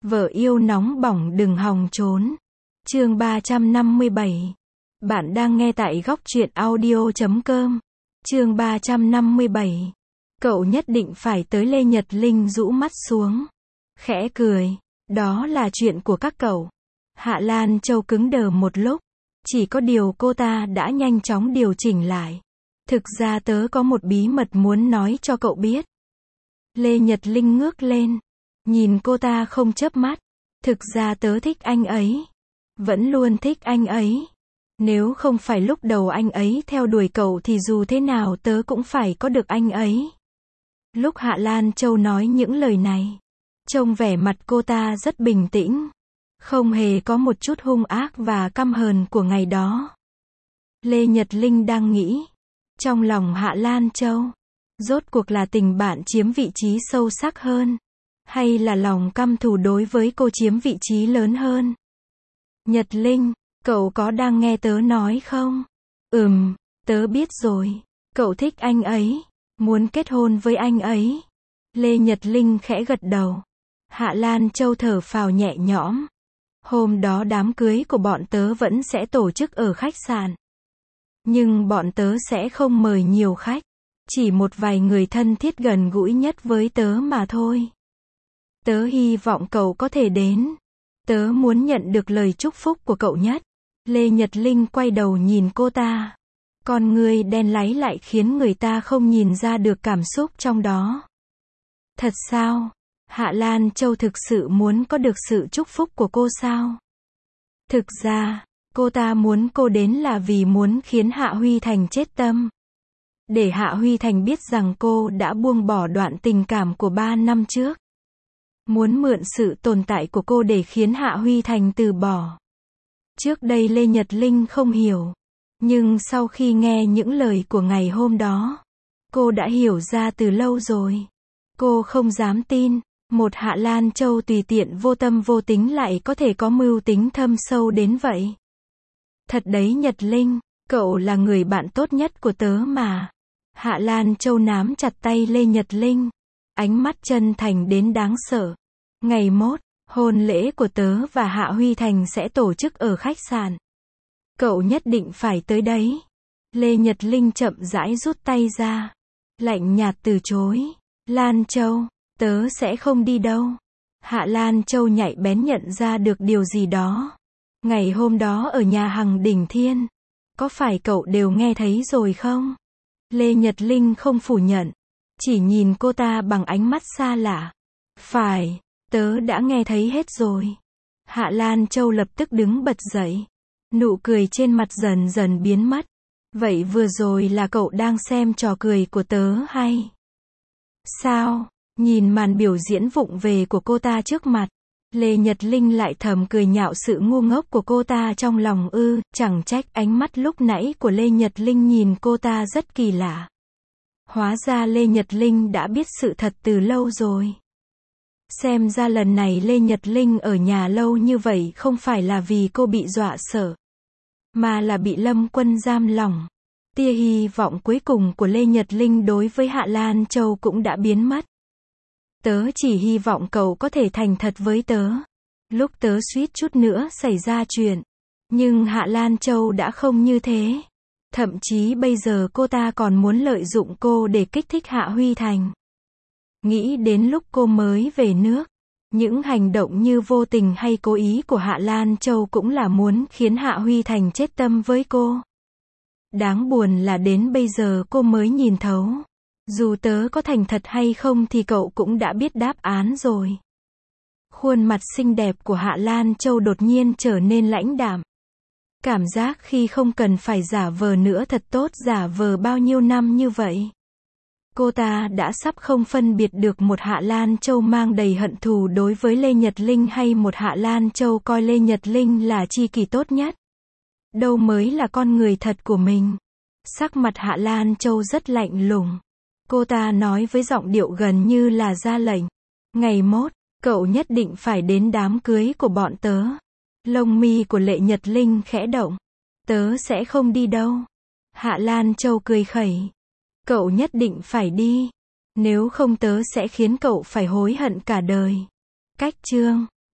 Vợ yêu nóng bỏng đừng hòng trốn. Chương 357. Bạn đang nghe tại góc truyện audio.com. Chương 357. Cậu nhất định phải tới. Lê Nhật Linh rũ mắt xuống, khẽ cười. Đó là chuyện của các cậu. Hạ Lan Châu cứng đờ một lúc. Chỉ có điều cô ta đã nhanh chóng điều chỉnh lại. Thực ra tớ có một bí mật muốn nói cho cậu biết. Lê Nhật Linh ngước lên, nhìn cô ta không chớp mắt. Thực ra tớ thích anh ấy. Vẫn luôn thích anh ấy. Nếu không phải lúc đầu anh ấy theo đuổi cậu thì dù thế nào tớ cũng phải có được anh ấy. Lúc Hạ Lan Châu nói những lời này, trông vẻ mặt cô ta rất bình tĩnh. Không hề có một chút hung ác và căm hờn của ngày đó. Lê Nhật Linh đang nghĩ, trong lòng Hạ Lan Châu, rốt cuộc là tình bạn chiếm vị trí sâu sắc hơn, hay là lòng căm thù đối với cô chiếm vị trí lớn hơn? Nhật Linh, cậu có đang nghe tớ nói không? Tớ biết rồi. Cậu thích anh ấy, muốn kết hôn với anh ấy. Lê Nhật Linh khẽ gật đầu. Hạ Lan Châu thở phào nhẹ nhõm. Hôm đó đám cưới của bọn tớ vẫn sẽ tổ chức ở khách sạn. Nhưng bọn tớ sẽ không mời nhiều khách. Chỉ một vài người thân thiết gần gũi nhất với tớ mà thôi. Tớ hy vọng cậu có thể đến. Tớ muốn nhận được lời chúc phúc của cậu nhất. Lê Nhật Linh quay đầu nhìn cô ta. Con ngươi đen láy lại khiến người ta không nhìn ra được cảm xúc trong đó. Thật sao? Hạ Lan Châu thực sự muốn có được sự chúc phúc của cô sao? Thực ra, cô ta muốn cô đến là vì muốn khiến Hạ Huy Thành chết tâm. Để Hạ Huy Thành biết rằng cô đã buông bỏ đoạn tình cảm của 3 năm trước. Muốn mượn sự tồn tại của cô để khiến Hạ Huy Thành từ bỏ. Trước đây Lê Nhật Linh không hiểu. Nhưng sau khi nghe những lời của ngày hôm đó, cô đã hiểu ra từ lâu rồi. Cô không dám tin, một Hạ Lan Châu tùy tiện vô tâm vô tính lại có thể có mưu tính thâm sâu đến vậy. Thật đấy Nhật Linh, cậu là người bạn tốt nhất của tớ mà. Hạ Lan Châu nắm chặt tay Lê Nhật Linh, ánh mắt chân thành đến đáng sợ. Ngày mốt, hôn lễ của tớ và Hạ Huy Thành sẽ tổ chức ở khách sạn. Cậu nhất định phải tới đấy. Lê Nhật Linh chậm rãi rút tay ra, lạnh nhạt từ chối. Lan Châu, tớ sẽ không đi đâu. Hạ Lan Châu nhạy bén nhận ra được điều gì đó. Ngày hôm đó ở nhà hàng Đỉnh Thiên, có phải cậu đều nghe thấy rồi không? Lê Nhật Linh không phủ nhận, chỉ nhìn cô ta bằng ánh mắt xa lạ. Phải, tớ đã nghe thấy hết rồi. Hạ Lan Châu lập tức đứng bật dậy. Nụ cười trên mặt dần dần biến mất. Vậy vừa rồi là cậu đang xem trò cười của tớ hay sao? Nhìn màn biểu diễn vụng về của cô ta trước mặt, Lê Nhật Linh lại thầm cười nhạo sự ngu ngốc của cô ta trong lòng. Chẳng trách ánh mắt lúc nãy của Lê Nhật Linh nhìn cô ta rất kỳ lạ. Hóa ra Lê Nhật Linh đã biết sự thật từ lâu rồi. Xem ra lần này Lê Nhật Linh ở nhà lâu như vậy không phải là vì cô bị dọa sợ, mà là bị Lâm Quân giam lỏng. Tia hy vọng cuối cùng của Lê Nhật Linh đối với Hạ Lan Châu cũng đã biến mất. Tớ chỉ hy vọng cậu có thể thành thật với tớ. Lúc tớ suýt chút nữa xảy ra chuyện. Nhưng Hạ Lan Châu đã không như thế. Thậm chí bây giờ cô ta còn muốn lợi dụng cô để kích thích Hạ Huy Thành. Nghĩ đến lúc cô mới về nước, những hành động như vô tình hay cố ý của Hạ Lan Châu cũng là muốn khiến Hạ Huy Thành chết tâm với cô. Đáng buồn là đến bây giờ cô mới nhìn thấu. Dù tớ có thành thật hay không thì cậu cũng đã biết đáp án rồi. Khuôn mặt xinh đẹp của Hạ Lan Châu đột nhiên trở nên lãnh đạm. Cảm giác khi không cần phải giả vờ nữa thật tốt, giả vờ bao nhiêu năm như vậy. Cô ta đã sắp không phân biệt được một Hạ Lan Châu mang đầy hận thù đối với Lê Nhật Linh hay một Hạ Lan Châu coi Lê Nhật Linh là tri kỷ tốt nhất. Đâu mới là con người thật của mình. Sắc mặt Hạ Lan Châu rất lạnh lùng. Cô ta nói với giọng điệu gần như là ra lệnh. Ngày mốt, cậu nhất định phải đến đám cưới của bọn tớ. Lông mi của Lê Nhật Linh khẽ động. Tớ sẽ không đi đâu. Hạ Lan Châu cười khẩy. Cậu nhất định phải đi. Nếu không tớ sẽ khiến cậu phải hối hận cả đời. Cách chương